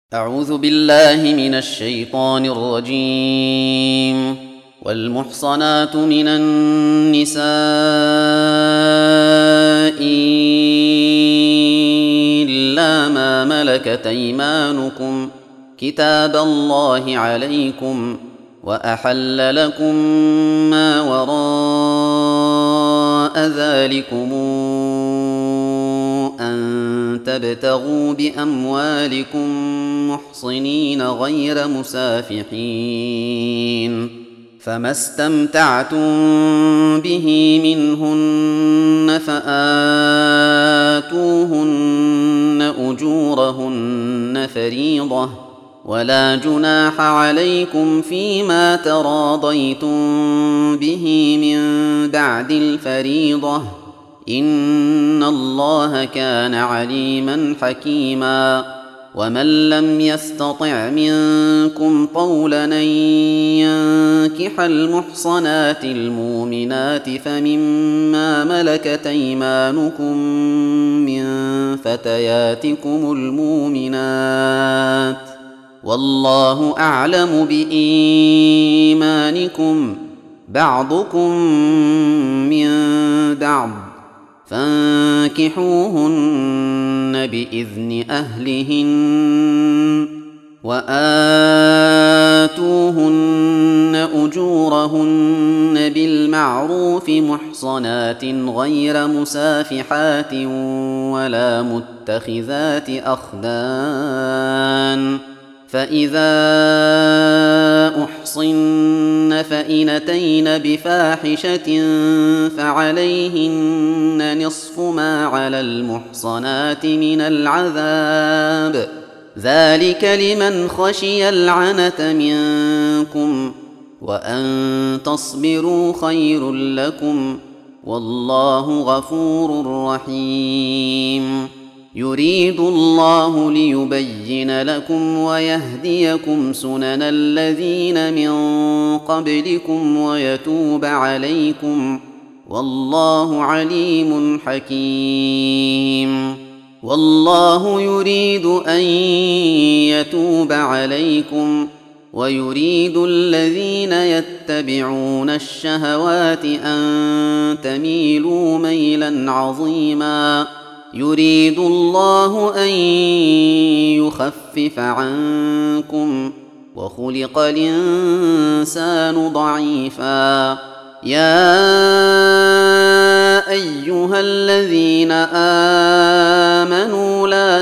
أعوذ بالله من الشيطان الرجيم. والمحصنات من النساء إلا ما ملكت أيمانكم كتاب الله عليكم، وأحل لكم ما وراء ذلكم أن تبتغوا بأموالكم محصنين غير مسافحين، فما استمتعتم به منهن فآتوهن أجورهن فريضة، ولا جناح عليكم فيما تراضيتم به من بعد الفريضة، إن الله كان عليما حكيما. ومن لم يستطع منكم طولا أن ينكح المحصنات المؤمنات فمما ملكت أيمانكم من فتياتكم المؤمنات، والله أعلم بإيمانكم، بعضكم من بعض، فانكحوهن بإذن أهلهن، وآتوهن أجورهن بالمعروف محصنات غير مسافحات ولا متخذات أخدان، فإذا أحصن فإن أتين بفاحشة فعليهن نصف ما على المحصنات من العذاب، ذلك لمن خشي العنة منكم، وأن تصبروا خير لكم، والله غفور رحيم. يريد الله ليبين لكم ويهديكم سنن الذين من قبلكم ويتوب عليكم، والله عليم حكيم. والله يريد أن يتوب عليكم، ويريد الذين يتبعون الشهوات أن تميلوا ميلا عظيما. يريد الله أن يخفف عنكم، وخلق الإنسان ضعيفا. يا أيها الذين آمنوا لا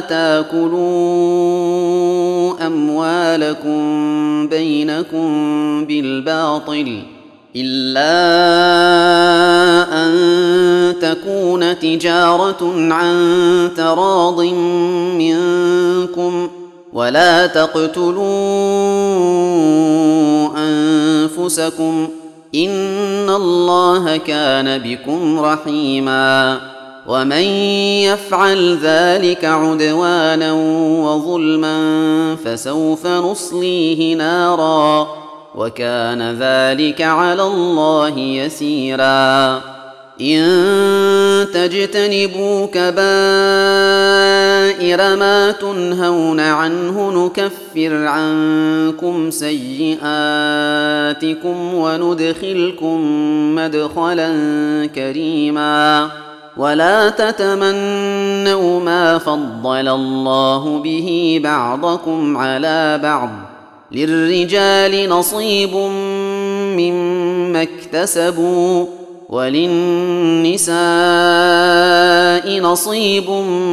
تاكلوا أموالكم بينكم بالباطل إلا أن تكون تجارة عن تراض منكم، ولا تقتلوا أنفسكم، إن الله كان بكم رحيما. ومن يفعل ذلك عدوانا وظلما فسوف نصليه نارا، وكان ذلك على الله يسيرا. إن تجتنبوا كبائر ما تنهون عنه نكفر عنكم سيئاتكم وندخلكم مدخلا كريما. ولا تتمنوا ما فضل الله به بعضكم على بعض، للرجال نصيب مما اكتسبوا، وللنساء نصيب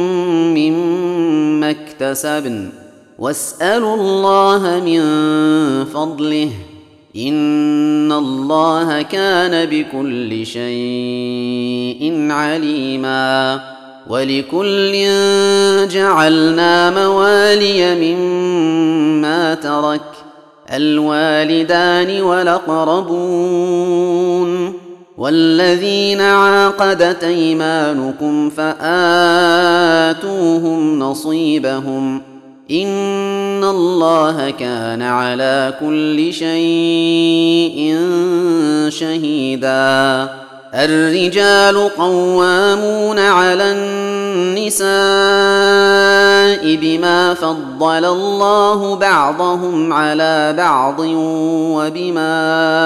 مما اكتسبن، واسألوا الله من فضله، إن الله كان بكل شيء عليما. ولكل جعلنا موالي مما ترك الوالدان والأقربون والذين عاقدت أيمانكم فآتوهم نصيبهم، إن الله كان على كل شيء شهيدا. الرجال قوامون على النساء النساء بما فضل الله بعضهم على بعض وبما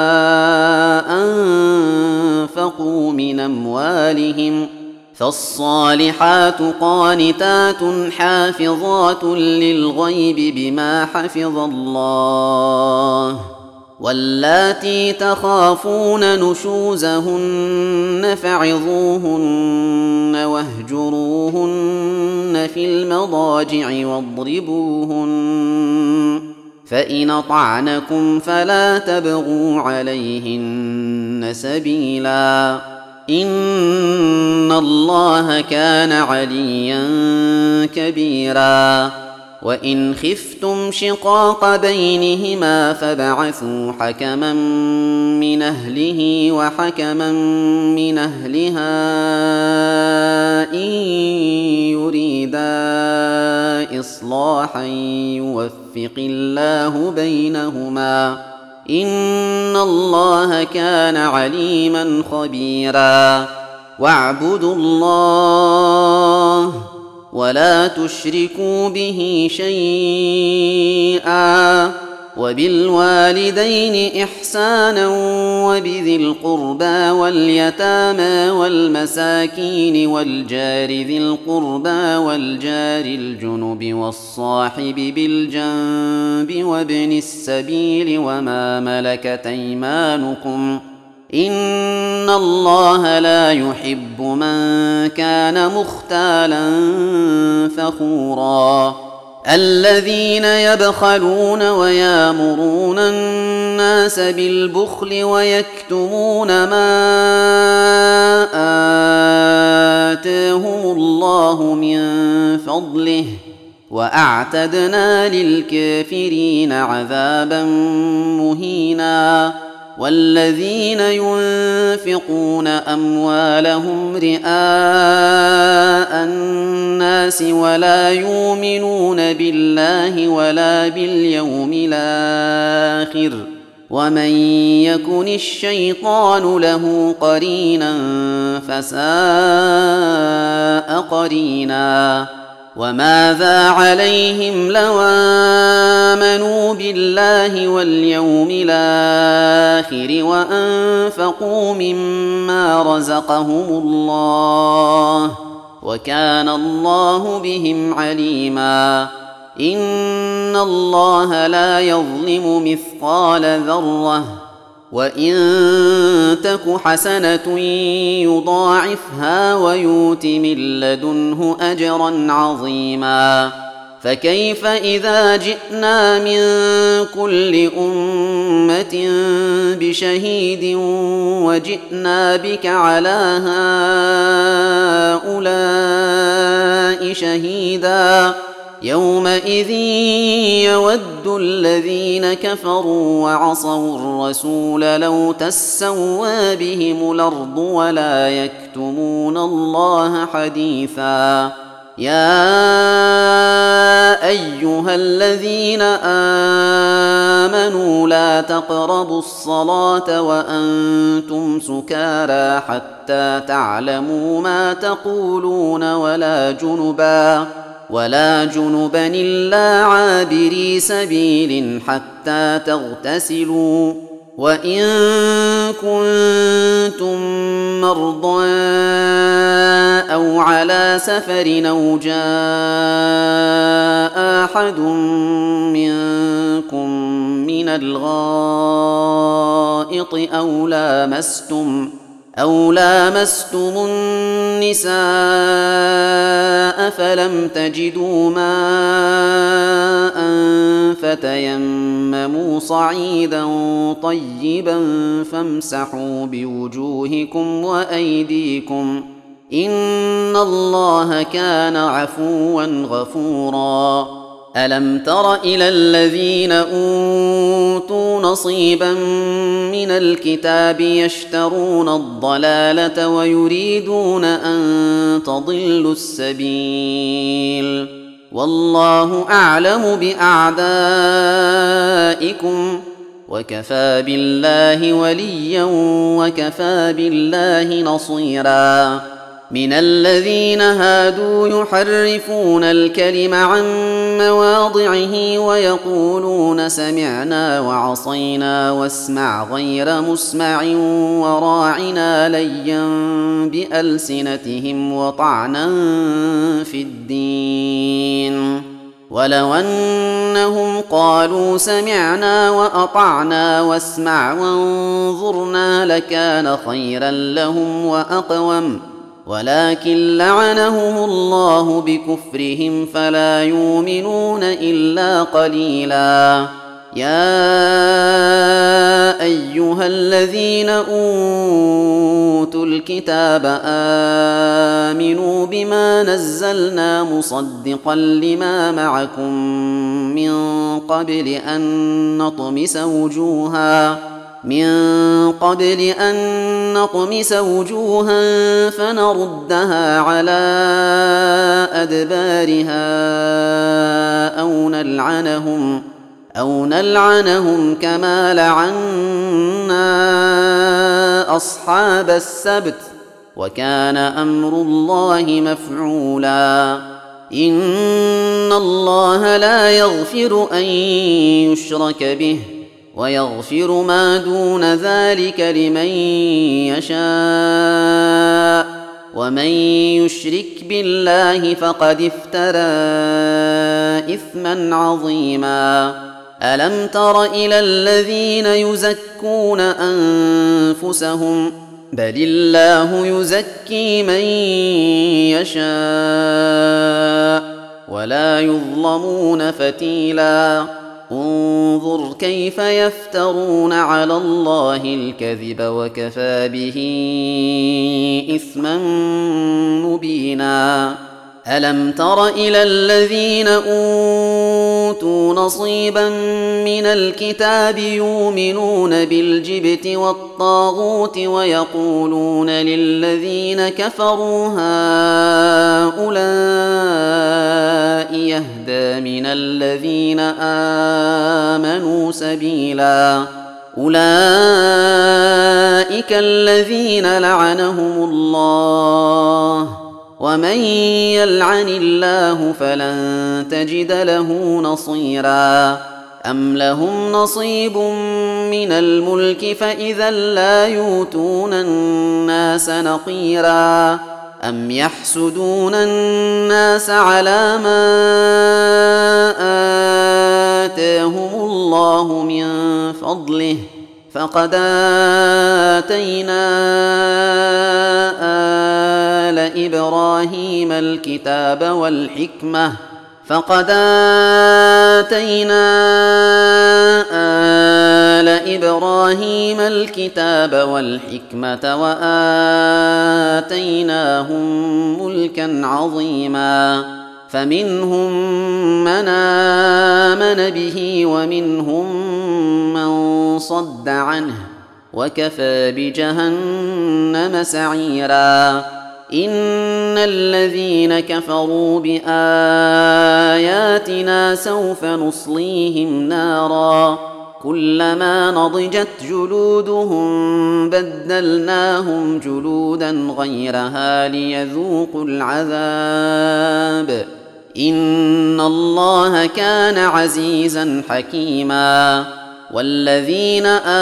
أنفقوا من أموالهم، فالصالحات قانتات حافظات للغيب بما حفظ الله، واللاتي تخافون نشوزهن فعظوهن واهجروهن في المضاجع واضربوهن، فإن أطعنكم فلا تبغوا عليهن سبيلا، إن الله كان عليا كبيرا. وإن خفتم شقاق بينهما فابعثوا حكما من أهله وحكما من أهلها إن يريدا إصلاحا يوفق الله بينهما، إن الله كان عليما خبيرا. واعبدوا الله ولا تشركوا به شيئا، وبالوالدين إحسانا وبذي القربى واليتامى والمساكين والجار ذي القربى والجار الجنب والصاحب بالجنب وابن السبيل وما ملكت أيمانكم، إن الله لا يحب من كان مختالا فخورا. الذين يبخلون ويامرون الناس بالبخل ويكتمون ما آتاهم الله من فضله، وأعتدنا للكافرين عذابا مهينا. والذين ينفقون أموالهم رئاء الناس ولا يؤمنون بالله ولا باليوم الآخر، ومن يكن الشيطان له قرينا فساء قرينا. وماذا عليهم لو آمنوا بالله واليوم الآخر وأنفقوا مما رزقهم الله، وكان الله بهم عليما. إن الله لا يظلم مثقال ذرة، وإن تك حسنة يضاعفها ويؤت من لدنه أجرا عظيما. فكيف إذا جئنا من كل أمة بشهيد وجئنا بك على هؤلاء شهيدا، يومئذ يود الذين كفروا وعصوا الرسول لو تسوى بهم الأرض ولا يكتمون الله حديثا. يا أيها الذين آمنوا لا تقربوا الصلاة وأنتم سكارى حتى تعلموا ما تقولون ولا جنبا إلا عابري سبيل حتى تغتسلوا، وإن كنتم مرضى أو على سفر أو جاء أحد منكم من الغائط أو لامستم النساء فلم تجدوا ماء فتيمموا صعيدا طيبا فامسحوا بوجوهكم وأيديكم، إن الله كان عفوا غفورا. ألم تر إلى الذين أوتوا نصيبا من الكتاب يشترون الضلالة ويريدون أن تضلوا السبيل، والله أعلم بأعدائكم، وكفى بالله وليا وكفى بالله نصيرا. من الذين هادوا يحرفون الكلم عن مواضعه ويقولون سمعنا وعصينا واسمع غير مسمع وراعنا ليا بألسنتهم وطعنا في الدين. ولو أنهم قالوا سمعنا وأطعنا واسمع وانظرنا لكان خيرا لهم وأقوم، ولكن لعنهم الله بكفرهم فلا يؤمنون إلا قليلا. يا أيها الذين أوتوا الكتاب آمنوا بما نزلنا مصدقا لما معكم من قبل أن نطمس وجوها فنردها على أدبارها أو نلعنهم كما لعنا أصحاب السبت، وكان أمر الله مفعولا. إن الله لا يغفر أن يشرك به ويغفر ما دون ذلك لمن يشاء، ومن يشرك بالله فقد افترى إثما عظيما. ألم تر إلى الذين يزكون أنفسهم بل الله يزكي من يشاء ولا يظلمون فتيلا. انظر كيف يفترون على الله الكذب وكفى به إثما مبينا. ألم تر إلى الذين أوتوا نصيبا من الكتاب يؤمنون بالجبت والطاغوت ويقولون للذين كفروا هؤلاء يهدى من الذين آمنوا سبيلا. أولئك الذين لعنهم الله، ومن يلعن الله فلن تجد له نصيرا. أم لهم نصيب من الملك فإذا لا يؤتون الناس نقيرا. أم يحسدون الناس على ما آتاهم الله من فضله فقد آتينا آل إبراهيم الكتاب والحكمة وآتيناهم ملكا عظيما. فمنهم من آمن به ومنهم من صد عنه، وكفى بجهنم سعيرا. إن الذين كفروا بآياتنا سوف نصليهم نارا كلما نضجت جلودهم بدلناهم جلودا غيرها ليذوقوا العذاب. إن الله كان عزيزا حكيما. والذين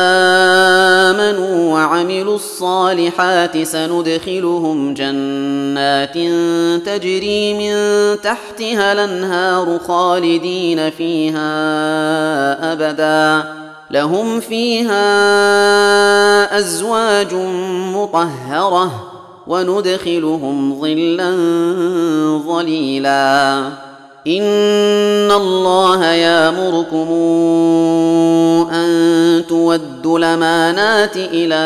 آمنوا وعملوا الصالحات سندخلهم جنات تجري من تحتها الأنهار خالدين فيها أبدا، لهم فيها أزواج مطهرة وندخلهم ظلا ظليلا. إن الله يأمركم أن تودوا الأمانات إلى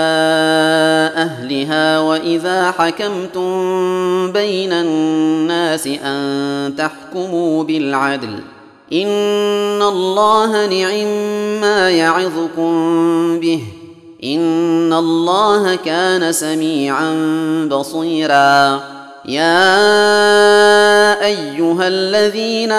أهلها وإذا حكمتم بين الناس أن تحكموا بالعدل. إن الله نعم يعظكم به، إن الله كان سميعا بصيرا. يا أيها الذين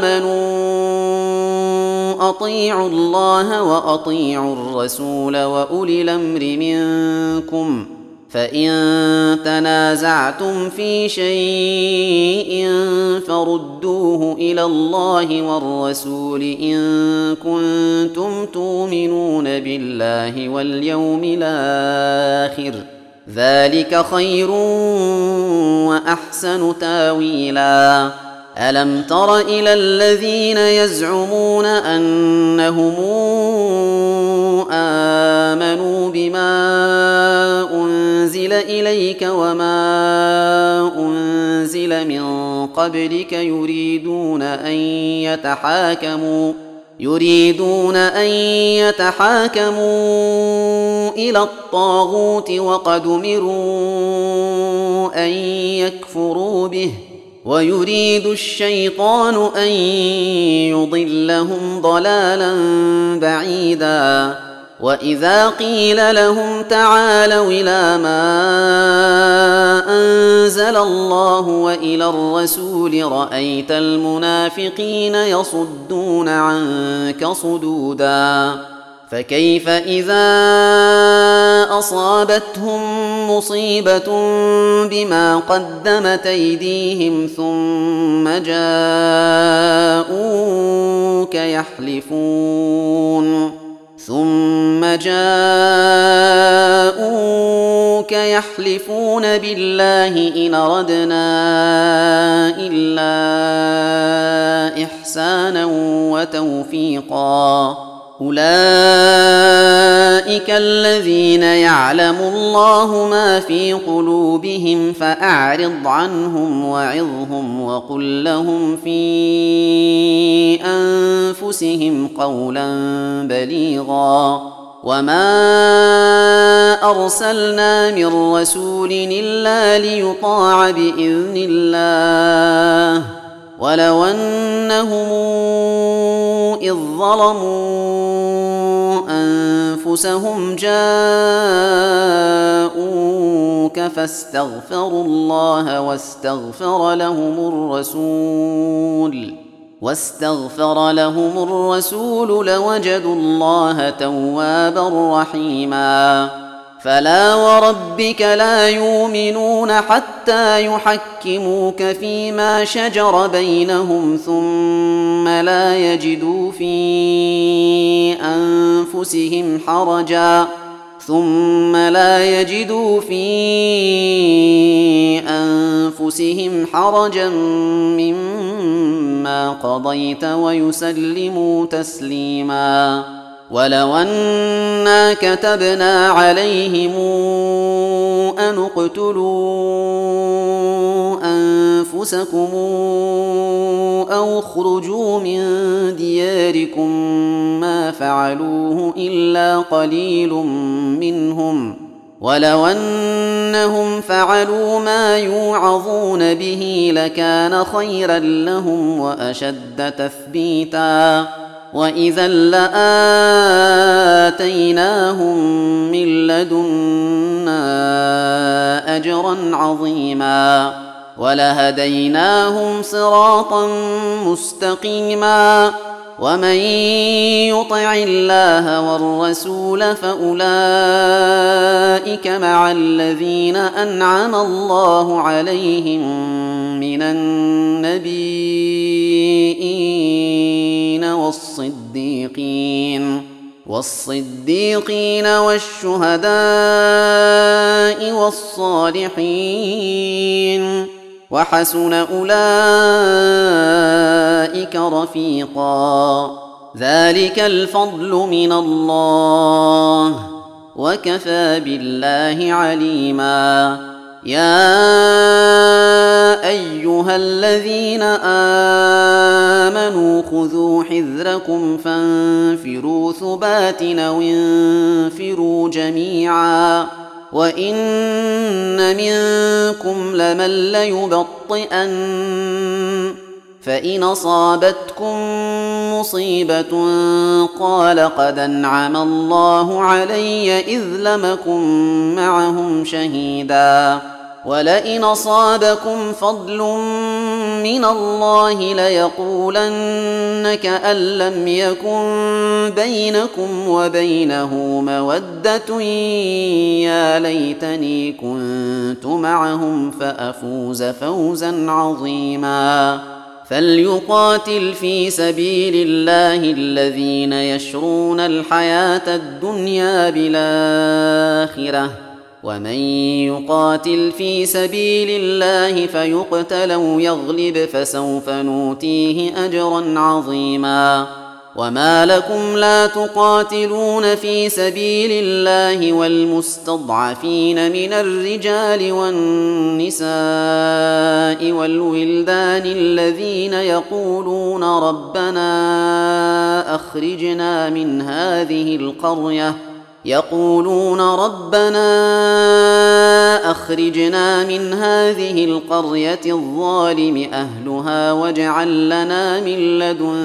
آمنوا أطيعوا الله وأطيعوا الرسول وأولي الأمر منكم، فإن تنازعتم في شيء فردوه إلى الله والرسول إن كنتم تؤمنون بالله واليوم الآخر، ذلك خير وأحسن تاويلا. ألم تر إلى الذين يزعمون أنهم آمنوا بما أنزل إليك وما أنزل من قبلك يريدون أن يتحاكموا إلى الطاغوت وقد أمروا أن يكفروا به، ويريد الشيطان أن يضلهم ضلالا بعيدا. وإذا قيل لهم تعالوا إلى ما أنزل الله وإلى الرسول رأيت المنافقين يصدون عنك صدودا. فكيف إذا أصابتهم مصيبة بما قدمت أيديهم ثم جاءوك يحلفون بالله إن أردنا إلا إحسانا وتوفيقا. أولئك الذين يعلم الله ما في قلوبهم فأعرض عنهم وعظهم وقل لهم في أنفسهم قولا بليغا. وما أرسلنا من رسول إلا ليطاع بإذن الله، ولو أنهم إذ ظلموا أنفسهم جاءوك فاستغفروا الله واستغفر لهم الرسول لوجدوا الله توابا رحيما. فلا وربك لا يؤمنون حتى يحكموك فيما شجر بينهم ثم لا يجدوا في أنفسهم حرجا مما قضيت ويسلموا تسليما. ولو أنا كتبنا عليهم أن اقتلوا أنفسكم أو اخرجوا من دياركم ما فعلوه إلا قليل منهم، ولو أنهم فعلوا ما يوعظون به لكان خيرا لهم وأشد تثبيتا، وإذا لآتيناهم من لدنا أجرا عظيما ولهديناهم صراطا مستقيما. ومن يطع الله والرسول فأولئك مع الذين أنعم الله عليهم من النبيين والصديقين والشهداء والصالحين، وحسن أولئك رفيقا. ذلك الفضل من الله وكفى بالله عليما. يا أيها الذين آمنوا خذوا حذركم فانفروا ثبات أو انفروا جميعا، وإن منكم لمن ليبطئن فإن أصابتكم مصيبة قال قد أنعم الله علي إذ لم أكن معهم شهيدا، ولئن أصابكم فضل من الله ليقولن كأن لم يكن بينكم وبينه مودة يا ليتني كنت معهم فأفوز فوزا عظيما فليقاتل في سبيل الله الذين يشرون الحياة الدنيا بالآخرة ومن يقاتل في سبيل الله فيقتل أو يغلب فسوف نؤتيه أجرا عظيما وما لكم لا تقاتلون في سبيل الله والمستضعفين من الرجال والنساء والولدان الذين يقولون ربنا أخرجنا من هذه القرية الظالم أهلها واجعل لنا من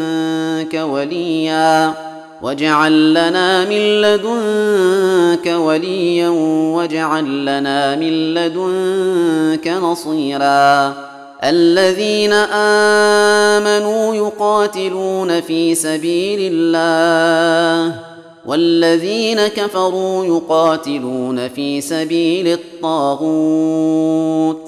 لدنك وليا واجعل لنا من لدنك نصيرا الذين آمنوا يقاتلون في سبيل الله والذين كفروا يقاتلون في سبيل الطاغوت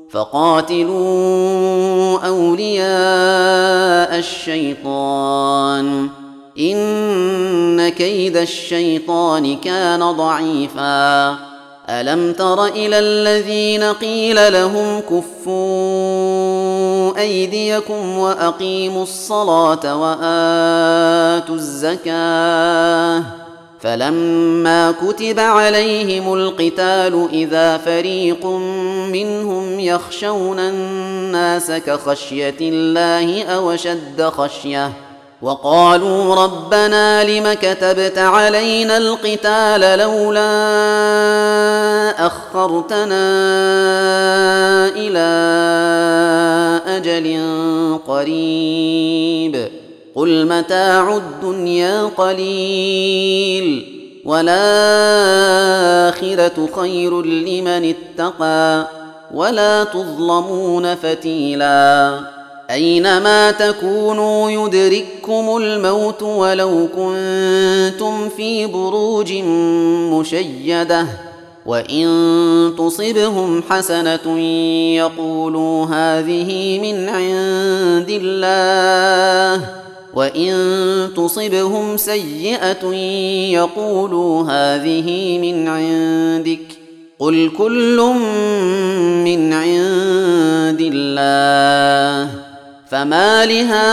فقاتلوا أولياء الشيطان إن كيد الشيطان كان ضعيفا ألم تر إلى الذين قيل لهم كفوا أيديكم وأقيموا الصلاة وآتوا الزكاة فلما كتب عليهم القتال إذا فريق منهم يخشون الناس كخشية الله أو أشد خشية وقالوا ربنا لم كتبت علينا القتال لولا أخرتنا إلى أجل قريب قل متاع الدنيا قليل والآخرة خير لمن اتقى ولا تظلمون فتيلا أينما تكونوا يدرككم الموت ولو كنتم في بروج مشيدة وإن تصبهم حسنة يقولوا هذه من عند الله وإن تصبهم سيئة يقولوا هذه من عندك قل كل من عند الله فما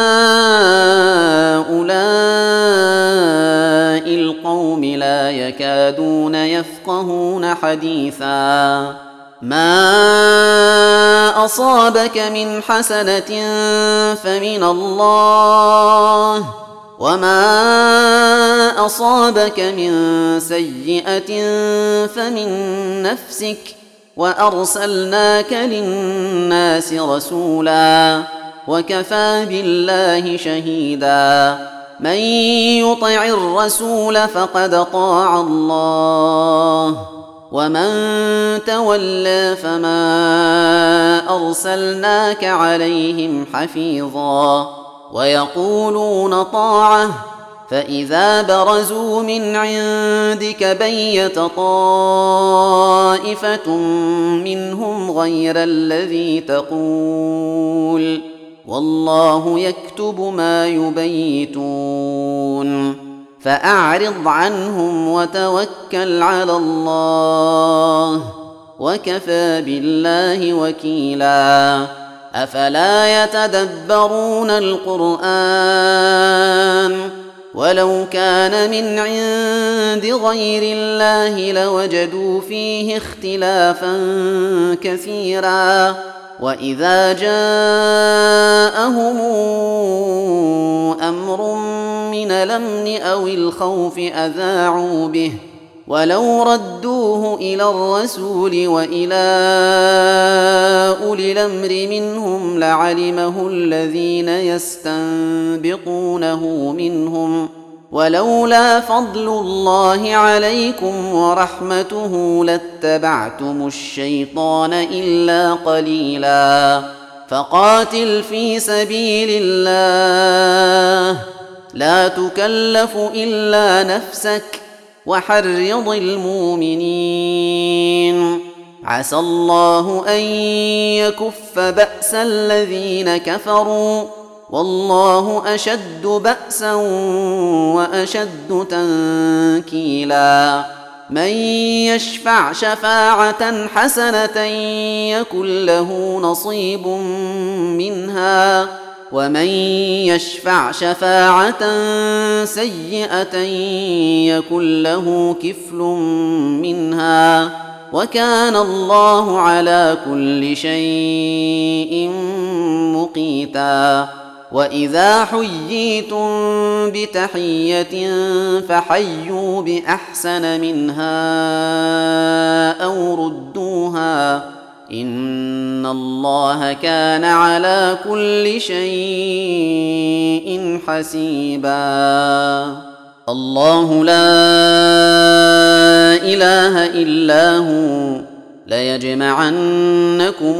لهؤلاء القوم لا يكادون يفقهون حديثا ما أصابك من حسنة فمن الله وما أصابك من سيئة فمن نفسك وأرسلناك للناس رسولا وكفى بالله شهيدا من يطع الرسول فقد طاع الله ومن تولى فما أرسلناك عليهم حفيظا ويقولون طاعة فإذا برزوا من عندك بيت طائفة منهم غير الذي تقول والله يكتب ما يبيتون فأعرض عنهم وتوكل على الله وكفى بالله وكيلا أفلا يتدبرون القرآن ولو كان من عند غير الله لوجدوا فيه اختلافا كثيرا وإذا جاءهم أمر من الأمن أو الخوف أذاعوا به ولو ردوه إلى الرسول وإلى أولي الأمر منهم لعلمه الذين يستنبطونه منهم ولولا فضل الله عليكم ورحمته لاتبعتم الشيطان إلا قليلا فقاتل في سبيل الله لا تكلف إلا نفسك وحرض المؤمنين، عسى الله أن يكف بأس الذين كفروا والله أشد بأسا وأشد تنكيلا. من يشفع شفاعة حسنة يكن له نصيب منها ومن يشفع شفاعة سيئة يكن له كفل منها وكان الله على كل شيء مقيتا. وإذا حييتم بتحية فحيوا بأحسن منها أو ردوها إن الله كان على كل شيء حسيبا. الله لا إله إلا هو ليجمعنكم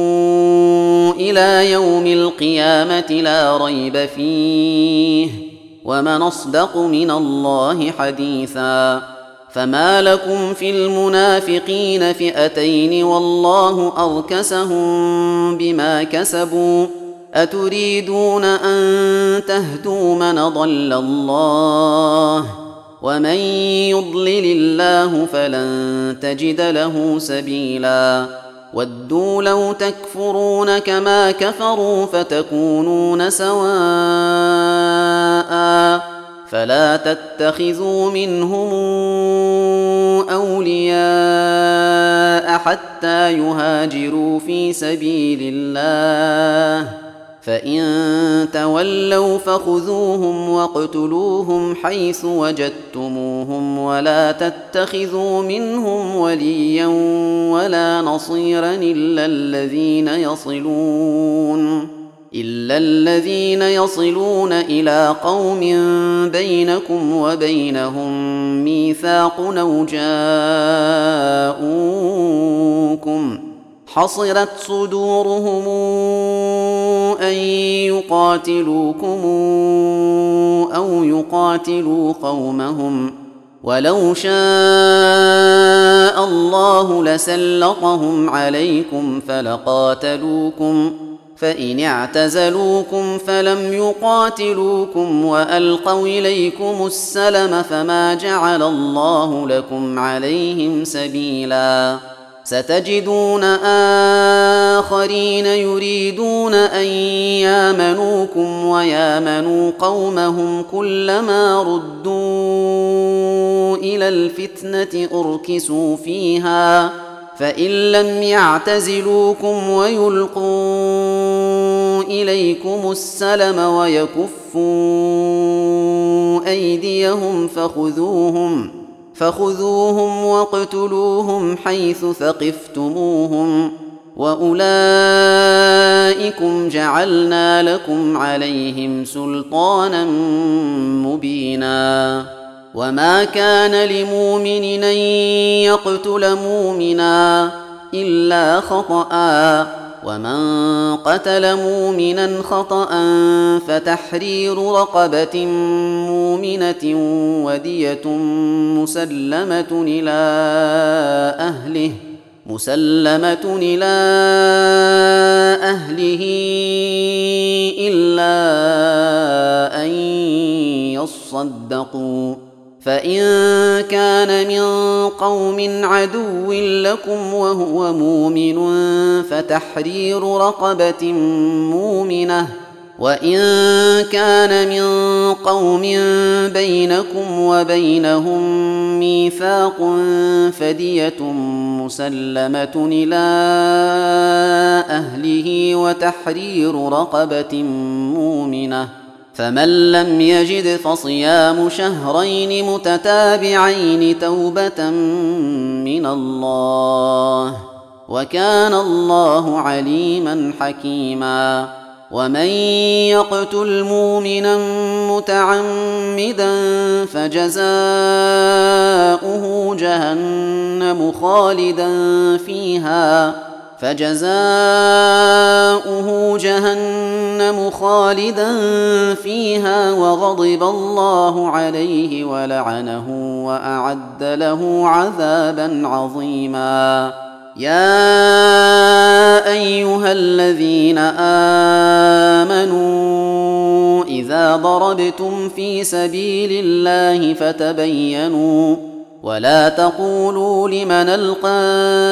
إلى يوم القيامة لا ريب فيه ومن أصدق من الله حديثا. فما لكم في المنافقين فئتين والله أركسهم بما كسبوا أتريدون أن تهدوا من ضل الله ومن يضلل الله فلن تجد له سبيلا. ودوا لو تكفرون كما كفروا فتكونون سواء فلا تتخذوا منهم أولياء حتى يهاجروا في سبيل الله فإن تولوا فخذوهم واقتلوهم حيث وجدتموهم ولا تتخذوا منهم وليا ولا نصيرا إلا الذين يصلون إلى قوم بينكم وبينهم ميثاق أو جاءوكم حصرت صدورهم أن يقاتلوكم أو يقاتلوا قومهم ولو شاء الله لسلطهم عليكم فلقاتلوكم فإن اعتزلوكم فلم يقاتلوكم وألقوا إليكم السلم فما جعل الله لكم عليهم سبيلا. ستجدون آخرين يريدون أن يامنوكم ويامنوا قومهم كلما ردوا إلى الفتنة أركسوا فيها فإن لم يعتزلوكم ويلقوا إليكم السلم ويكفوا أيديهم فخذوهم واقتلوهم حيث ثقفتموهم وأولئكم جعلنا لكم عليهم سلطانا مبينا. وما كان لمؤمن أن يقتل مؤمنا إلا خطأ ومن قتل مؤمنا خطأ فتحرير رقبة مؤمنة ودية مسلمة إلى أهله إلا أن يصدقوا فإن كان من قوم عدو لكم وهو مؤمن فتحرير رقبة مؤمنة وإن كان من قوم بينكم وبينهم ميثاق فدية مسلمة إلى أهله وتحرير رقبة مؤمنة فمن لم يجد فصيام شهرين متتابعين توبة من الله وكان الله عليما حكيما. ومن يقتل مؤمنا متعمدا فجزاؤه جهنم فجزاؤه جهنم خالدا فيها وغضب الله عليه ولعنه وأعد له عذابا عظيما. يا أيها الذين آمنوا إذا ضربتم في سبيل الله فتبينوا ولا تقولوا لمن ألقى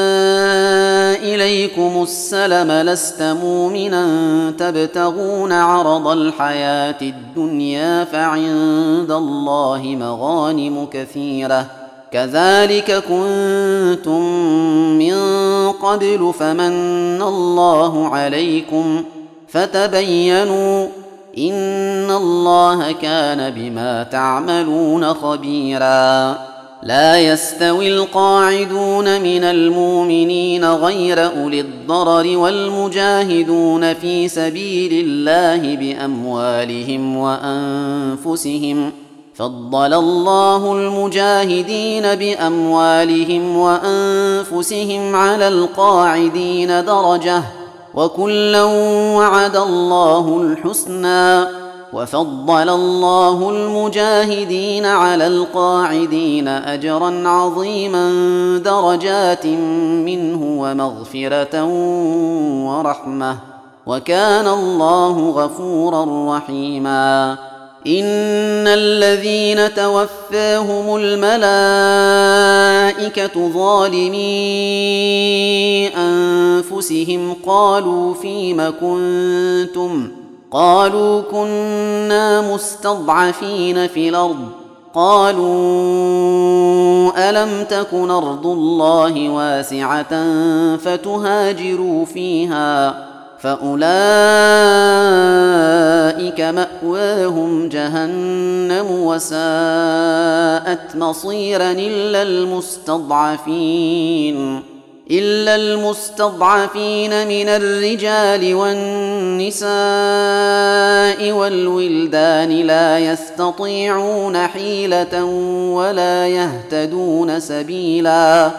إليكم السلم لست مؤمنا تبتغون عرض الحياة الدنيا فعند الله مغانم كثيرة كذلك كنتم من قبل فمن الله عليكم فتبينوا إن الله كان بما تعملون خبيرا. لا يستوي القاعدون من المؤمنين غير أولي الضرر والمجاهدون في سبيل الله بأموالهم وأنفسهم فضل الله المجاهدين بأموالهم وأنفسهم على القاعدين درجة وكلا وعد الله الحسنى وفضل الله المجاهدين على القاعدين أجرا عظيما درجات منه ومغفرة ورحمة وكان الله غفورا رحيما. إن الذين توفاهم الملائكة ظالمي أنفسهم قالوا فيم كنتم قالوا كنا مستضعفين في الأرض قالوا ألم تكن أرض الله واسعة فتهاجروا فيها فأولئك مأواهم جهنم وساءت مصيرا إلا المستضعفين من الرجال والنساء والولدان لا يستطيعون حيلة ولا يهتدون سبيلا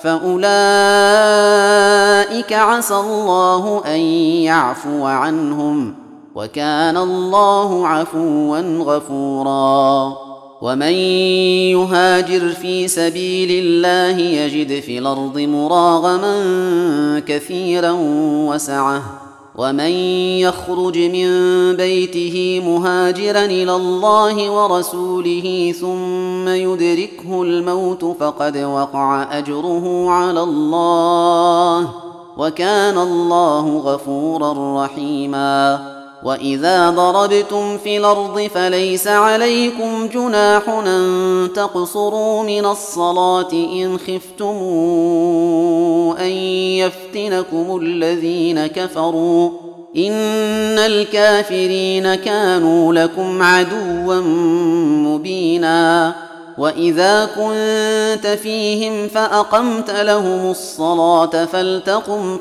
فأولئك عسى الله أن يعفو عنهم وكان الله عفوا غفورا. ومن يهاجر في سبيل الله يجد في الأرض مراغما كثيرا وسعة ومن يخرج من بيته مهاجرا إلى الله ورسوله ثم يدركه الموت فقد وقع أجره على الله وكان الله غفورا رحيما. وإذا ضربتم في الأرض فليس عليكم جناح أن تقصروا من الصلاة إن خفتم أن يفتنكم الذين كفروا إن الكافرين كانوا لكم عدوا مبينا. وإذا كنت فيهم فأقمت لهم الصلاة فلتقم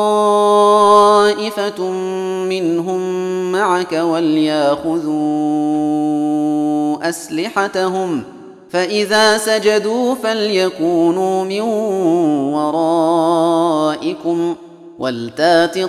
طائفة منهم معك وليأخذوا أسلحتهم فإذا سجدوا فليكونوا من ورائكم ولتات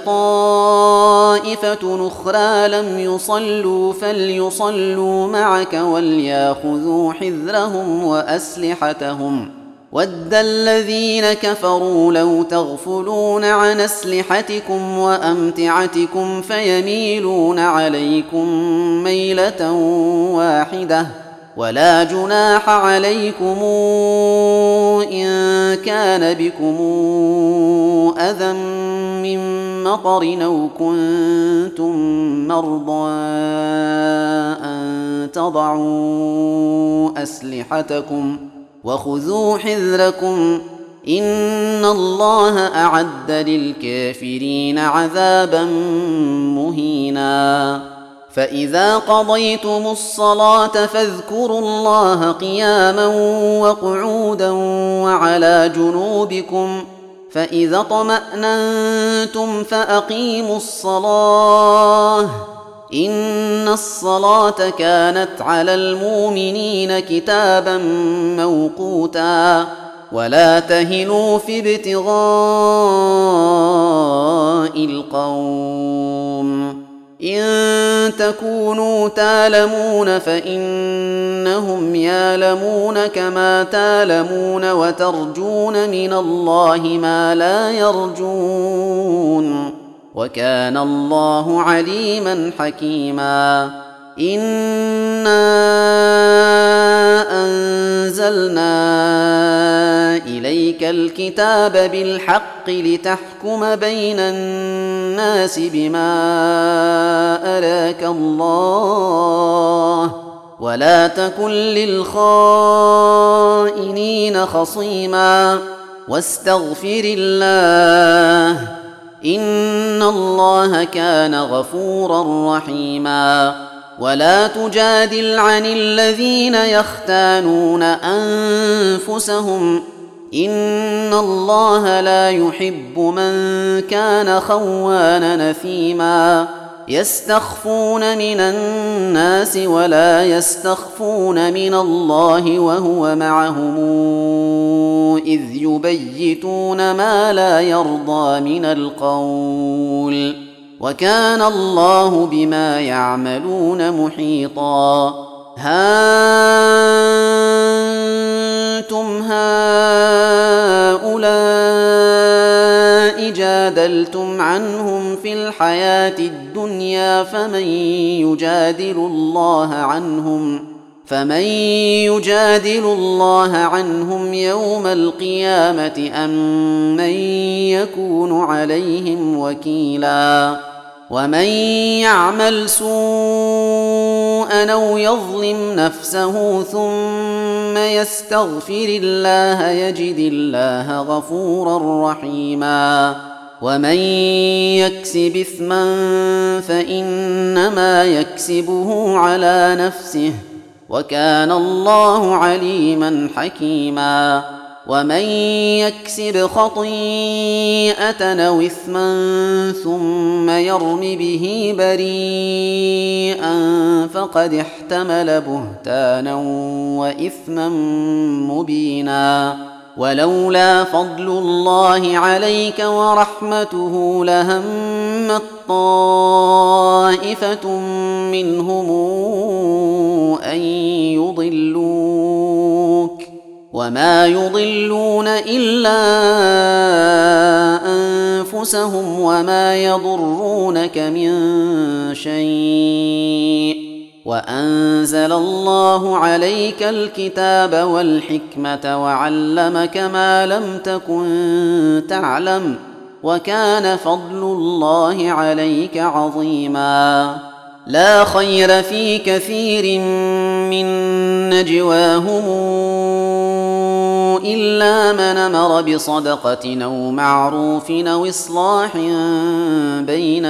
طائفة أخرى لم يصلوا فليصلوا معك وليأخذوا حذرهم وأسلحتهم ود الذين كفروا لو تغفلون عن أسلحتكم وأمتعتكم فيميلون عليكم ميلة واحدة ولا جناح عليكم إن كان بكم أذى من مطر أو كنتم مرضى أن تضعوا أسلحتكم وخذوا حذركم إن الله أعد للكافرين عذابا مهينا. فإذا قضيتم الصلاة فاذكروا الله قياما وقعودا وعلى جنوبكم فإذا اطمأننتم فأقيموا الصلاة إن الصلاة كانت على المؤمنين كتابا موقوتا. ولا تهنوا في ابتغاء القوم إن تكونوا تالمون فإنهم يالمون كما تالمون وترجون من الله ما لا يرجون وكان الله عليما حكيما إنا أنزلنا إليك الكتاب بالحق لتحكم بين الناس بما أراك الله ولا تكن للخائنين خصيما واستغفر الله إن الله كان غفورا رحيما ولا تجادل عن الذين يختانون أنفسهم إن الله لا يحب من كان خوانا نثيما يستخفون من الناس ولا يستخفون من الله وهو معهم إذ يبيتون ما لا يرضى من القول وكان الله بما يعملون محيطا ها أنتم هؤلاء جادلتم عنهم في الحياة الدنيا فمن يجادل الله عنهم يوم القيامة أم من يكون عليهم وكيلا ومن يعمل سوءا أو يظلم نفسه ثم يستغفر الله يجد الله غفورا رحيما ومن يكسب إثما فإنما يكسبه على نفسه وكان الله عليما حكيما ومن يكسب خطيئة أو إثما ثم يرم به بريئا فقد احتمل بهتانا وإثما مبينا ولولا فضل الله عليك ورحمته لهمت طائفة منهم أن يضلوك وما يضلون إلا أنفسهم وما يضرونك من شيء وأنزل الله عليك الكتاب والحكمة وعلمك ما لم تكن تعلم وكان فضل الله عليك عظيما لا خير في كثير من نجواهم إلا من أمر بصدقة أو معروف أو إصلاح بين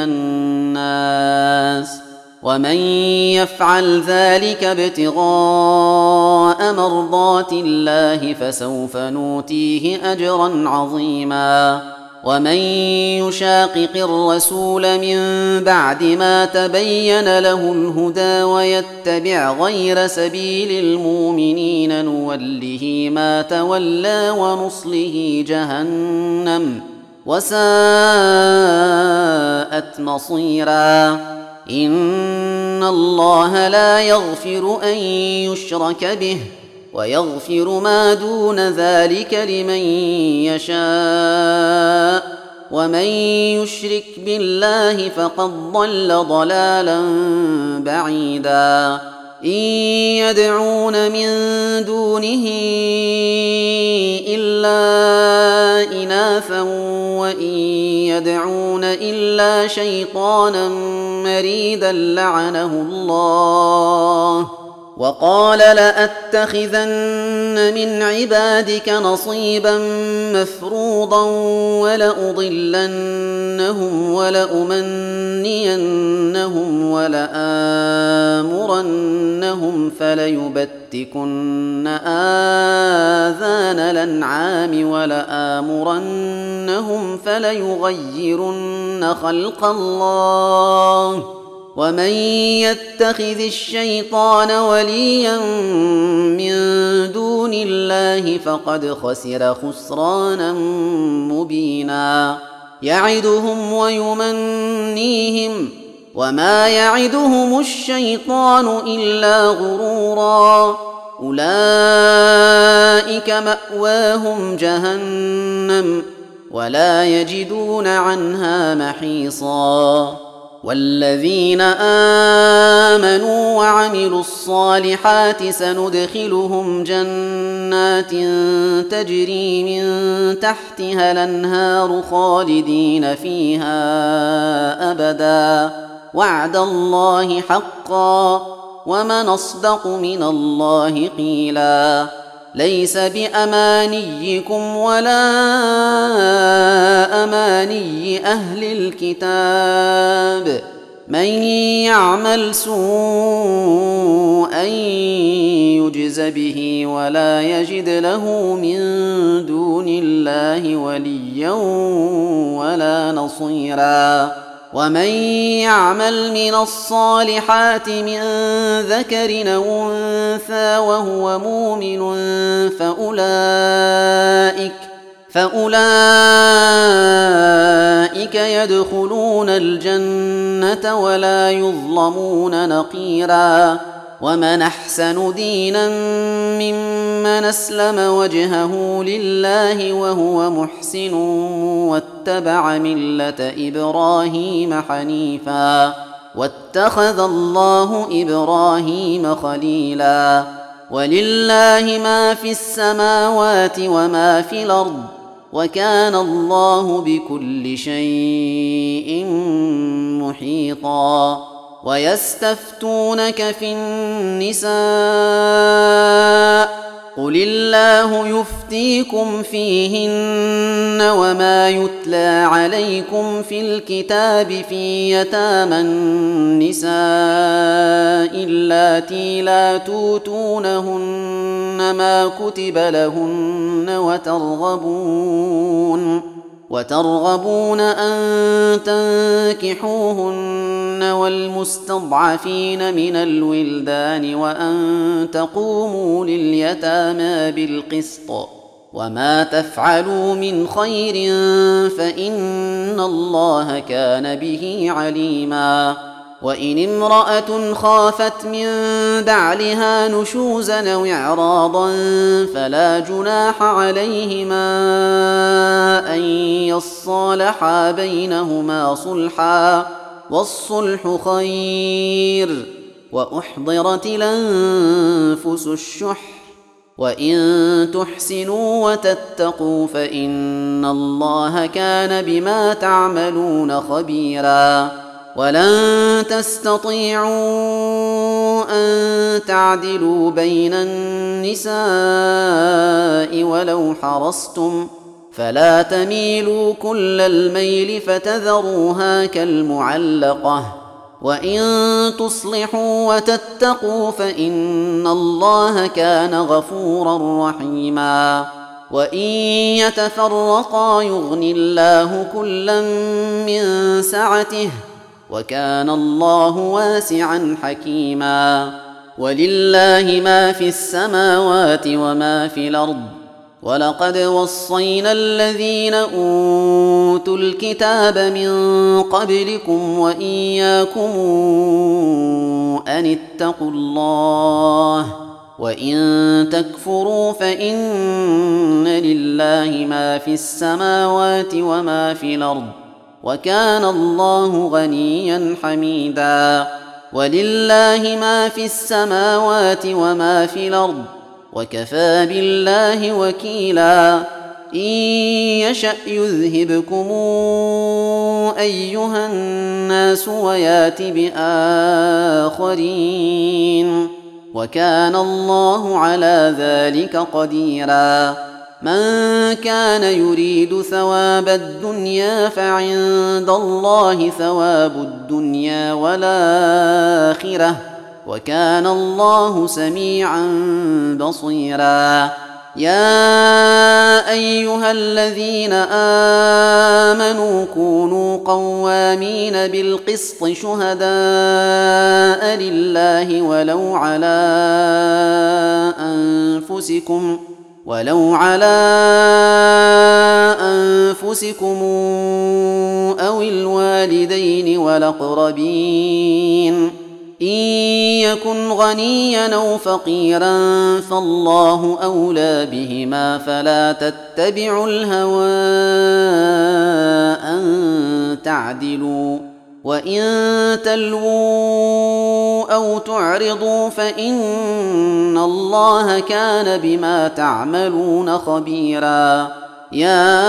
الناس ومن يفعل ذلك ابتغاء مرضات الله فسوف نوتيه أجرا عظيما ومن يشاقق الرسول من بعد ما تبين له الهدى ويتبع غير سبيل المؤمنين نوله ما تولى ونصله جهنم وساءت مصيرا إن الله لا يغفر أن يشرك به ويغفر ما دون ذلك لمن يشاء ومن يشرك بالله فقد ضل ضلالا بعيدا إن يدعون من دونه إلا إناثا وإن يدعون إلا شيطانا مريدا لعنه الله وقال لأتخذن من عبادك نصيبا مفروضا ولأضلنهم ولأمنينهم ولآمرنهم فليبتكن آذان الأنعام ولآمرنهم فليغيرن خلق الله ومن يتخذ الشيطان وليا من دون الله فقد خسر خسرانا مبينا. يعدهم ويمنيهم وما يعدهم الشيطان إلا غرورا. أولئك مأواهم جهنم ولا يجدون عنها محيصا. والذين آمنوا وعملوا الصالحات سندخلهم جنات تجري من تحتها الأنهار خالدين فيها أبدا وعد الله حقا ومن أصدق من الله قيلا. ليس بأمانيكم ولا أماني أهل الكتاب من يعمل سوءا يجز به ولا يجد له من دون الله وليا ولا نصيرا. ومن يعمل من الصالحات من ذكر أو أنثى وهو مؤمن فأولئك يدخلون الجنة ولا يظلمون نقيرا. ومن أحسن دينا ممن أسلم وجهه لله وهو محسن واتبع ملة إبراهيم حنيفا واتخذ الله إبراهيم خليلا. ولله ما في السماوات وما في الأرض وكان الله بكل شيء محيطا. ويستفتونك في النساء قل الله يفتيكم فيهن وما يتلى عليكم في الكتاب في يتامى النساء اللاتي لا توتونهن ما كتب لهن وترغبون أن تنكحوهن والمستضعفين من الولدان وأن تقوموا لليتامى بالقسط وما تفعلوا من خير فإن الله كان به عليما. وإن امرأة خافت من بعلها نشوزا أو إعراضا فلا جناح عليهما أن يصالحا بينهما صلحا والصلح خير. وأحضرت الأنفس الشح وإن تحسنوا وتتقوا فإن الله كان بما تعملون خبيرا. ولن تستطيعوا أن تعدلوا بين النساء ولو حرصتم فلا تميلوا كل الميل فتذروها كالمعلقة. وإن تصلحوا وتتقوا فإن الله كان غفورا رحيما. وإن يتفرقا يغن الله كلا من سعته وكان الله واسعا حكيما. ولله ما في السماوات وما في الأرض ولقد وصينا الذين أوتوا الكتاب من قبلكم وإياكم أن اتقوا الله وإن تكفروا فإن لله ما في السماوات وما في الأرض وكان الله غنيا حميدا. ولله ما في السماوات وما في الأرض وكفى بالله وكيلا. إن يشأ يذهبكم أيها الناس ويات بآخرين وكان الله على ذلك قديرا. من كان يريد ثواب الدنيا فعند الله ثواب الدنيا والآخرة وكان الله سميعا بصيرا. يا أيها الذين آمنوا كونوا قوامين بالقسط شهداء لله ولو على أنفسكم أو الوالدين والأقربين إن يكن غنيا أو فقيرا فالله أولى بهما فلا تتبعوا الهوى أن تعدلوا وإن تلووا أو تعرضوا فإن الله كان بما تعملون خبيرا يا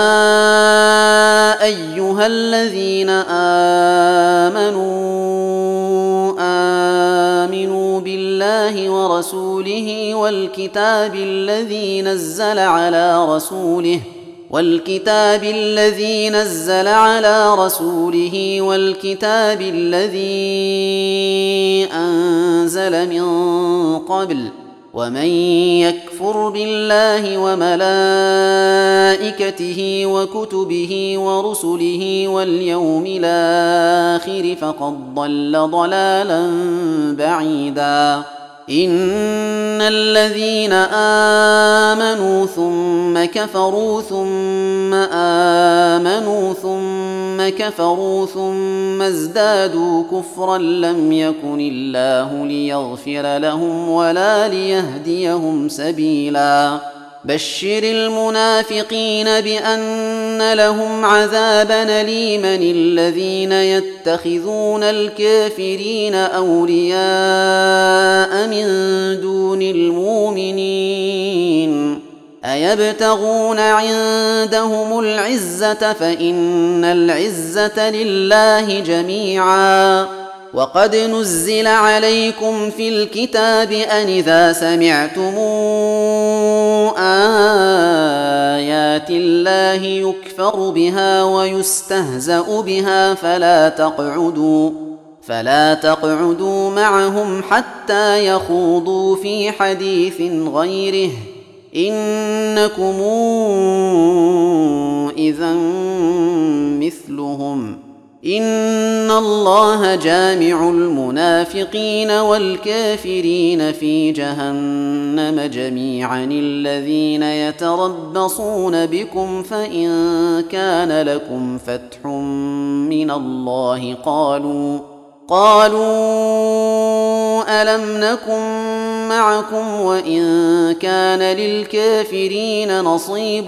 أيها الذين آمنوا بالله ورسوله والكتاب الذي نزل على رسوله والكتاب الذي أنزل من قبل ومن يكفر بالله وملائكته وكتبه ورسله واليوم الآخر فقد ضل ضلالا بعيدا إن الذين آمنوا ثم كفروا ثم آمنوا ثم كفروا ثم ازدادوا كفرا لم يكن الله ليغفر لهم ولا ليهديهم سبيلا بشر المنافقين بأن لهم عذابا أليما الذين يتخذون الكافرين أولياء من دون المؤمنين أيبتغون عندهم العزة فإن العزة لله جميعا وقد نزل عليكم في الكتاب أن إذا سمعتم آيات الله يكفر بها ويستهزأ بها فلا تقعدوا معهم حتى يخوضوا في حديث غيره إنكم إذا مثلهم إن الله جامع المنافقين والكافرين في جهنم جميعا الذين يتربصون بكم فإن كان لكم فتح من الله قالوا ألم نكن معكم وإن كان للكافرين نصيب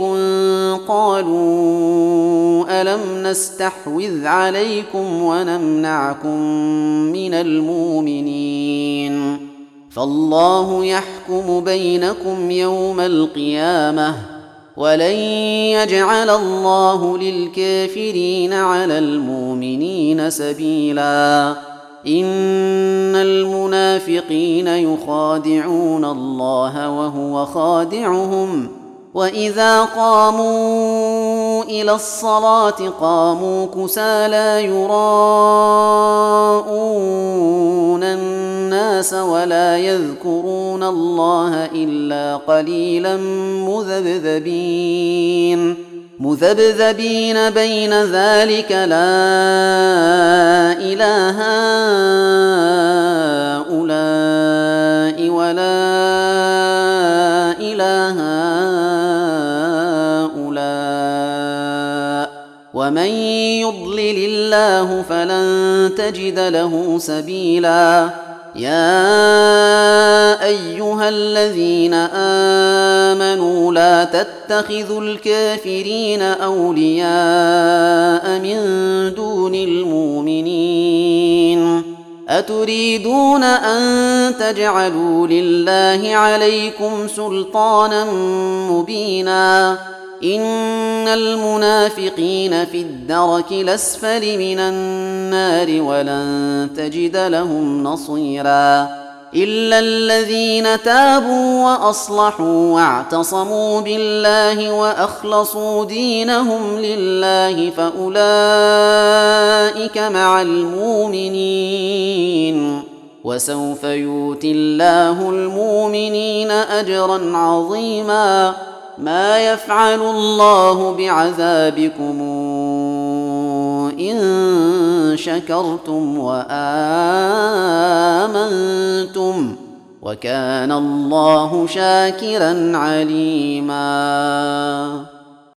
قالوا ألم نستحوذ عليكم ونمنعكم من المؤمنين فالله يحكم بينكم يوم القيامة ولن يجعل الله للكافرين على المؤمنين سبيلا إن المنافقين يخادعون الله وهو خادعهم وإذا قاموا إلى الصلاة قاموا كسالى يراءون الناس ولا يذكرون الله إلا قليلا مذبذبين بين ذلك لا إله هؤلاء ولا إله هؤلاء ومن يضلل الله فلن تجد له سبيلا يا أيها الذين آمنوا لا تتخذوا الكافرين أولياء من دون المؤمنين أتريدون أن تجعلوا لله عليكم سلطانا مبينا إن المنافقين في الدرك الأسفل من النار ولن تجد لهم نصيرا إلا الذين تابوا وأصلحوا واعتصموا بالله وأخلصوا دينهم لله فأولئك مع المؤمنين وسوف يؤتي الله المؤمنين أجرا عظيما ما يفعل الله بعذابكم إن شكرتم وآمنتم وكان الله شاكرا عليما.